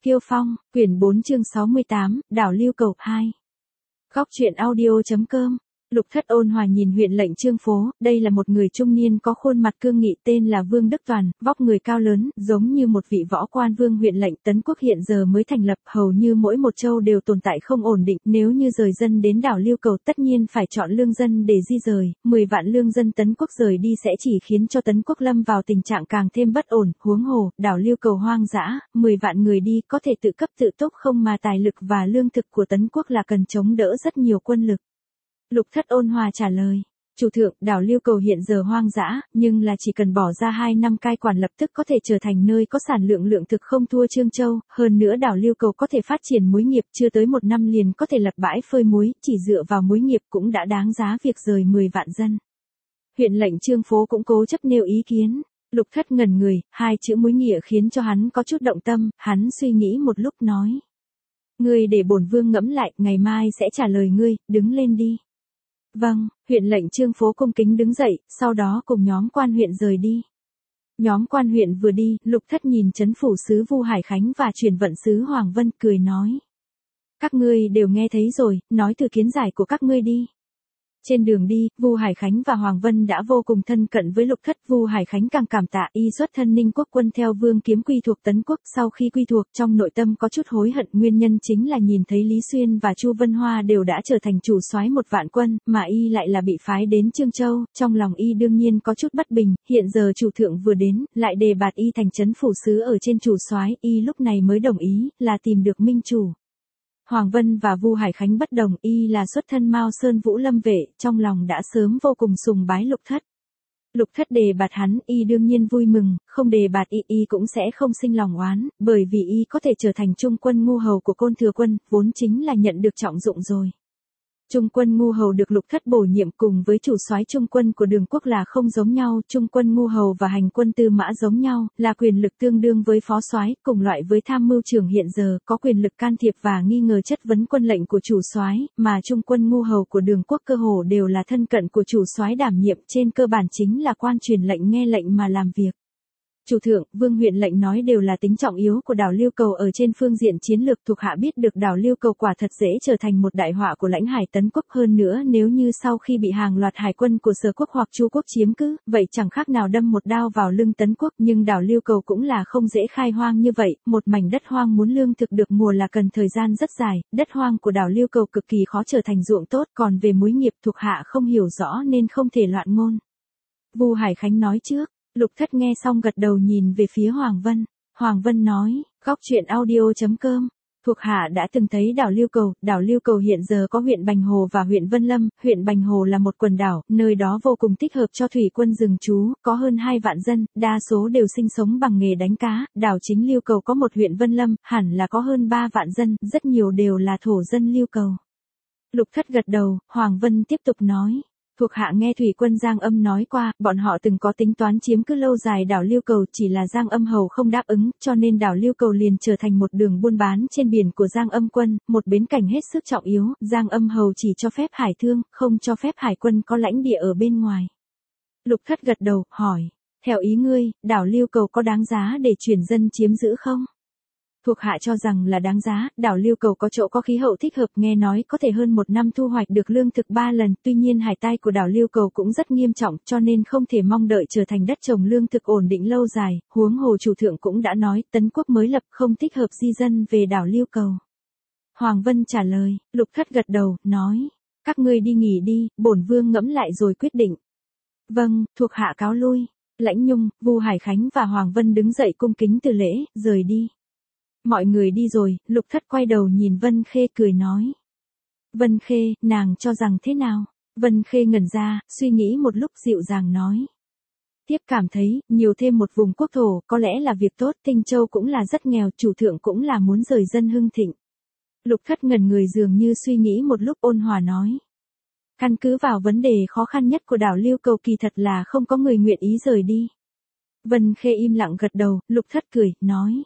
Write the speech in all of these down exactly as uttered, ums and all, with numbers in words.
Kiêu Phong, quyển bốn chương sáu mươi tám, đảo Lưu Cầu hai. Góc truyện audio.com. Lục Thất ôn hòa nhìn huyện lệnh Trương Phố, đây là một người trung niên có khuôn mặt cương nghị, tên là Vương Đức Toàn, vóc người cao lớn, giống như một vị võ quan vương. Huyện lệnh Tấn Quốc hiện giờ mới thành lập, hầu như mỗi một châu đều tồn tại không ổn định, nếu như rời dân đến đảo Lưu Cầu tất nhiên phải chọn lương dân để di rời, mười vạn lương dân Tấn Quốc rời đi sẽ chỉ khiến cho Tấn Quốc lâm vào tình trạng càng thêm bất ổn, huống hồ, đảo Lưu Cầu hoang dã, mười vạn người đi có thể tự cấp tự túc không mà tài lực và lương thực của Tấn Quốc là cần chống đỡ rất nhiều quân lực. Lục Thất ôn hòa trả lời, chủ thượng, đảo Lưu Cầu hiện giờ hoang dã, nhưng là chỉ cần bỏ ra hai năm cai quản lập tức có thể trở thành nơi có sản lượng lượng thực không thua Trương Châu, hơn nữa đảo Lưu Cầu có thể phát triển muối nghiệp, chưa tới một năm liền có thể lập bãi phơi muối, chỉ dựa vào muối nghiệp cũng đã đáng giá việc rời mười vạn dân. Huyện lệnh Trương Phố cũng cố chấp nêu ý kiến. Lục Thất ngẩn người, hai chữ muối nghĩa khiến cho hắn có chút động tâm, hắn suy nghĩ một lúc nói: Ngươi để bổn vương ngẫm lại, ngày mai sẽ trả lời ngươi, đứng lên đi. Vâng, huyện lệnh Trương Phố cung kính đứng dậy, sau đó cùng nhóm quan huyện rời đi. Nhóm quan huyện vừa đi, Lục Thất nhìn trấn phủ sứ Vu Hải Khánh và truyền vận sứ Hoàng Vân, cười nói: Các ngươi đều nghe thấy rồi, nói từ kiến giải của các ngươi đi. Trên đường đi, Vu Hải Khánh và Hoàng Vân đã vô cùng thân cận với Lục Thất. Vu Hải Khánh càng cảm tạ, y xuất thân Ninh Quốc quân theo Vương Kiếm quy thuộc Tấn Quốc, sau khi quy thuộc trong nội tâm có chút hối hận, nguyên nhân chính là nhìn thấy Lý Xuyên và Chu Vân Hoa đều đã trở thành chủ soái một vạn quân, mà y lại là bị phái đến Trương Châu, trong lòng y đương nhiên có chút bất bình, hiện giờ chủ thượng vừa đến, lại đề bạt y thành trấn phủ sứ ở trên chủ soái, y lúc này mới đồng ý, là tìm được minh chủ. Hoàng Vân và Vu Hải Khánh bất đồng, y là xuất thân Mao Sơn Vũ Lâm vệ, trong lòng đã sớm vô cùng sùng bái Lục Thất. Lục Thất đề bạt hắn, y đương nhiên vui mừng, không đề bạt y, y cũng sẽ không sinh lòng oán, bởi vì y có thể trở thành trung quân ngu hầu của Côn Thừa Quân, vốn chính là nhận được trọng dụng rồi. Trung quân ngu hầu được Lục Thất bổ nhiệm cùng với chủ soái trung quân của Đường Quốc là không giống nhau, trung quân ngu hầu và hành quân tư mã giống nhau, là quyền lực tương đương với phó soái, cùng loại với tham mưu trưởng hiện giờ, có quyền lực can thiệp và nghi ngờ chất vấn quân lệnh của chủ soái, mà trung quân ngu hầu của Đường Quốc cơ hồ đều là thân cận của chủ soái đảm nhiệm, trên cơ bản chính là quan truyền lệnh nghe lệnh mà làm việc. Chủ thượng, Vương huyện lệnh nói đều là tính trọng yếu của đảo Lưu Cầu ở trên phương diện chiến lược, thuộc hạ biết được đảo Lưu Cầu quả thật dễ trở thành một đại họa của lãnh hải Tấn Quốc, hơn nữa nếu như sau khi bị hàng loạt hải quân của Sở Quốc hoặc Chu Quốc chiếm cứ, vậy chẳng khác nào đâm một đao vào lưng Tấn Quốc, nhưng đảo Lưu Cầu cũng là không dễ khai hoang như vậy, một mảnh đất hoang muốn lương thực được mùa là cần thời gian rất dài, đất hoang của đảo Lưu Cầu cực kỳ khó trở thành ruộng tốt, còn về muối nghiệp thuộc hạ không hiểu rõ nên không thể loạn ngôn. Vu Hải Khánh nói trước. Lục Thất nghe xong gật đầu nhìn về phía Hoàng Vân. Hoàng Vân nói, góc truyện audio.com. Thuộc hạ đã từng thấy đảo Lưu Cầu, đảo Lưu Cầu hiện giờ có huyện Bành Hồ và huyện Vân Lâm, huyện Bành Hồ là một quần đảo, nơi đó vô cùng thích hợp cho thủy quân rừng trú, có hơn hai vạn dân, đa số đều sinh sống bằng nghề đánh cá, đảo chính Lưu Cầu có một huyện Vân Lâm, hẳn là có hơn ba vạn dân, rất nhiều đều là thổ dân Lưu Cầu. Lục Thất gật đầu, Hoàng Vân tiếp tục nói. Thuộc hạ nghe thủy quân Giang Âm nói qua, bọn họ từng có tính toán chiếm cứ lâu dài đảo Lưu Cầu, chỉ là Giang Âm hầu không đáp ứng, cho nên đảo Lưu Cầu liền trở thành một đường buôn bán trên biển của Giang Âm quân, một bến cảnh hết sức trọng yếu, Giang Âm hầu chỉ cho phép hải thương, không cho phép hải quân có lãnh địa ở bên ngoài. Lục Thất gật đầu, hỏi, theo ý ngươi, đảo Lưu Cầu có đáng giá để chuyển dân chiếm giữ không? Thuộc hạ cho rằng là đáng giá, đảo Lưu Cầu có chỗ có khí hậu thích hợp, nghe nói có thể hơn một năm thu hoạch được lương thực ba lần, tuy nhiên hải tai của đảo Lưu Cầu cũng rất nghiêm trọng, cho nên không thể mong đợi trở thành đất trồng lương thực ổn định lâu dài, huống hồ chủ thượng cũng đã nói, Tấn Quốc mới lập không thích hợp di dân về đảo Lưu Cầu. Hoàng Vân trả lời, Lục Thất gật đầu, nói, các ngươi đi nghỉ đi, bổn vương ngẫm lại rồi quyết định. Vâng, thuộc hạ cáo lui. Lãnh Nhung, Vu Hải Khánh và Hoàng Vân đứng dậy cung kính từ lễ, rời đi. Mọi người đi rồi, Lục Thất quay đầu nhìn Vân Khê cười nói. Vân Khê, nàng cho rằng thế nào? Vân Khê ngẩn ra, suy nghĩ một lúc dịu dàng nói. Tiếp cảm thấy, nhiều thêm một vùng quốc thổ, có lẽ là việc tốt, Tinh Châu cũng là rất nghèo, chủ thượng cũng là muốn rời dân hưng thịnh. Lục Thất ngẩn người dường như suy nghĩ một lúc ôn hòa nói. Căn cứ vào vấn đề khó khăn nhất của đảo Lưu Cầu kỳ thật là không có người nguyện ý rời đi. Vân Khê im lặng gật đầu, Lục Thất cười, nói.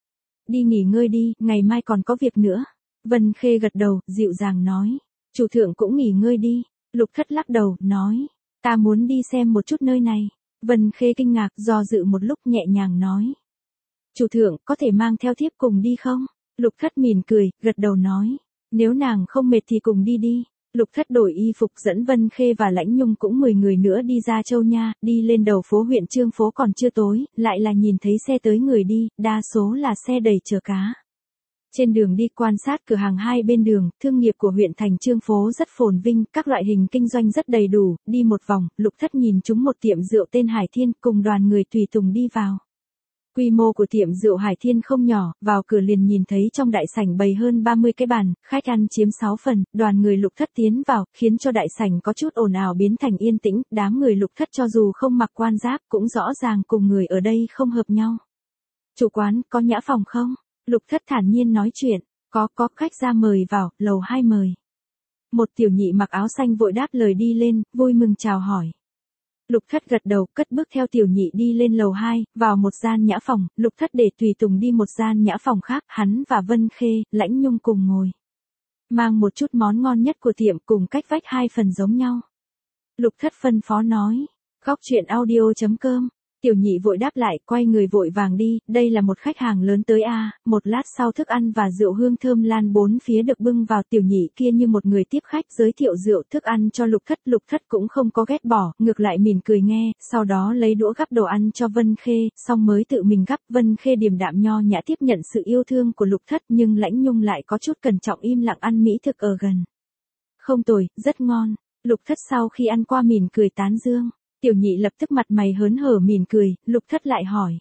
Đi nghỉ ngơi đi, ngày mai còn có việc nữa. Vân Khê gật đầu, dịu dàng nói. Chủ thượng cũng nghỉ ngơi đi. Lục Thất lắc đầu, nói. Ta muốn đi xem một chút nơi này. Vân Khê kinh ngạc, do dự một lúc nhẹ nhàng nói. Chủ thượng, có thể mang theo thiếp cùng đi không? Lục thất mỉm cười, gật đầu nói. Nếu nàng không mệt thì cùng đi đi. Lục thất đổi y phục dẫn Vân Khê và Lãnh Nhung cũng mười người nữa đi ra Châu Nha, đi lên đầu phố huyện Chương Phố còn chưa tối, lại là nhìn thấy xe tới người đi, đa số là xe đầy chở cá. Trên đường đi quan sát cửa hàng hai bên đường, thương nghiệp của huyện thành Chương Phố rất phồn vinh, các loại hình kinh doanh rất đầy đủ, đi một vòng, Lục thất nhìn trúng một tiệm rượu tên Hải Thiên, cùng đoàn người tùy tùng đi vào. Quy mô của tiệm rượu Hải Thiên không nhỏ, vào cửa liền nhìn thấy trong đại sảnh bày hơn ba mươi cái bàn, khách ăn chiếm sáu phần, đoàn người Lục thất tiến vào, khiến cho đại sảnh có chút ồn ào biến thành yên tĩnh, đám người Lục thất cho dù không mặc quan giáp cũng rõ ràng cùng người ở đây không hợp nhau. Chủ quán, có nhã phòng không? Lục thất thản nhiên nói chuyện, có có khách ra mời vào, lầu hai mời. Một tiểu nhị mặc áo xanh vội đáp lời đi lên, vui mừng chào hỏi. Lục thất gật đầu, cất bước theo tiểu nhị đi lên lầu hai, vào một gian nhã phòng, Lục thất để tùy tùng đi một gian nhã phòng khác, hắn và Vân Khê, Lãnh Nhung cùng ngồi. Mang một chút món ngon nhất của tiệm cùng cách vách hai phần giống nhau. Lục thất phân phó nói, góc chuyện audio chấm com. Tiểu nhị vội đáp lại, quay người vội vàng đi, đây là một khách hàng lớn tới a. Một lát sau thức ăn và rượu hương thơm lan bốn phía được bưng vào, tiểu nhị kia như một người tiếp khách giới thiệu rượu thức ăn cho Lục thất, Lục thất cũng không có ghét bỏ, ngược lại mỉm cười nghe, sau đó lấy đũa gắp đồ ăn cho Vân Khê, xong mới tự mình gắp. Vân Khê điềm đạm nho nhã tiếp nhận sự yêu thương của Lục thất, nhưng Lãnh Nhung lại có chút cẩn trọng im lặng ăn mỹ thực ở gần. Không tồi, rất ngon. Lục thất sau khi ăn qua mỉm cười tán dương. Tiểu nhị lập tức mặt mày hớn hở mỉm cười, Lục thất lại hỏi.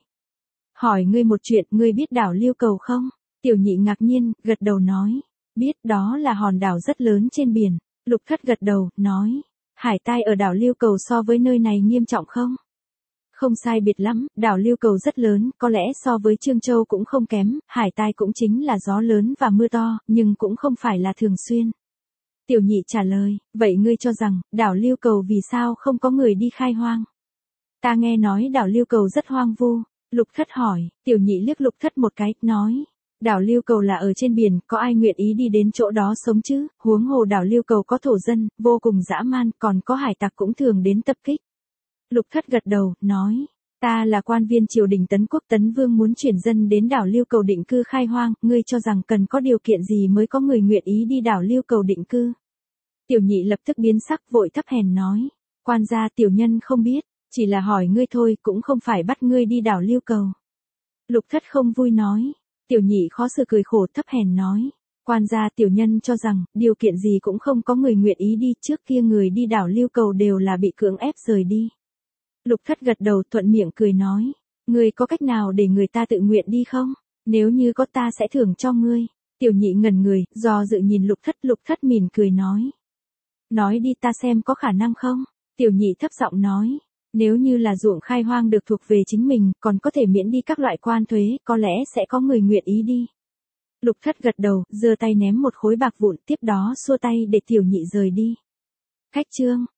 Hỏi ngươi một chuyện, ngươi biết đảo Liêu Cầu không? Tiểu nhị ngạc nhiên, gật đầu nói. Biết, đó là hòn đảo rất lớn trên biển. Lục thất gật đầu, nói. Hải tai ở đảo Liêu Cầu so với nơi này nghiêm trọng không? Không sai biệt lắm, đảo Liêu Cầu rất lớn, có lẽ so với Trương Châu cũng không kém, hải tai cũng chính là gió lớn và mưa to, nhưng cũng không phải là thường xuyên. Tiểu nhị trả lời, vậy ngươi cho rằng, đảo Liêu Cầu vì sao không có người đi khai hoang? Ta nghe nói đảo Liêu Cầu rất hoang vu. Lục thất hỏi, tiểu nhị liếc Lục thất một cái, nói. Đảo Liêu Cầu là ở trên biển, có ai nguyện ý đi đến chỗ đó sống chứ, huống hồ đảo Liêu Cầu có thổ dân, vô cùng dã man, còn có hải tặc cũng thường đến tập kích. Lục thất gật đầu, nói. Ta là quan viên triều đình Tấn Quốc, Tấn Vương muốn chuyển dân đến đảo Liêu Cầu định cư khai hoang, ngươi cho rằng cần có điều kiện gì mới có người nguyện ý đi đảo Liêu Cầu định cư? Tiểu nhị lập tức biến sắc vội thấp hèn nói, quan gia tiểu nhân không biết, chỉ là hỏi ngươi thôi, cũng không phải bắt ngươi đi đảo Liêu Cầu. Lục thất không vui nói, tiểu nhị khó xử cười khổ thấp hèn nói, quan gia tiểu nhân cho rằng, điều kiện gì cũng không có người nguyện ý đi, trước kia người đi đảo Liêu Cầu đều là bị cưỡng ép rời đi. Lục thất gật đầu thuận miệng cười nói, ngươi có cách nào để người ta tự nguyện đi không? Nếu như có ta sẽ thưởng cho ngươi. Tiểu nhị ngẩn người, do dự nhìn lục thất, lục thất mỉm cười nói. Nói đi ta xem có khả năng không? Tiểu nhị thấp giọng nói, nếu như là ruộng khai hoang được thuộc về chính mình, còn có thể miễn đi các loại quan thuế, có lẽ sẽ có người nguyện ý đi. Lục thất gật đầu, giơ tay ném một khối bạc vụn, tiếp đó xua tay để tiểu nhị rời đi. Khách trương.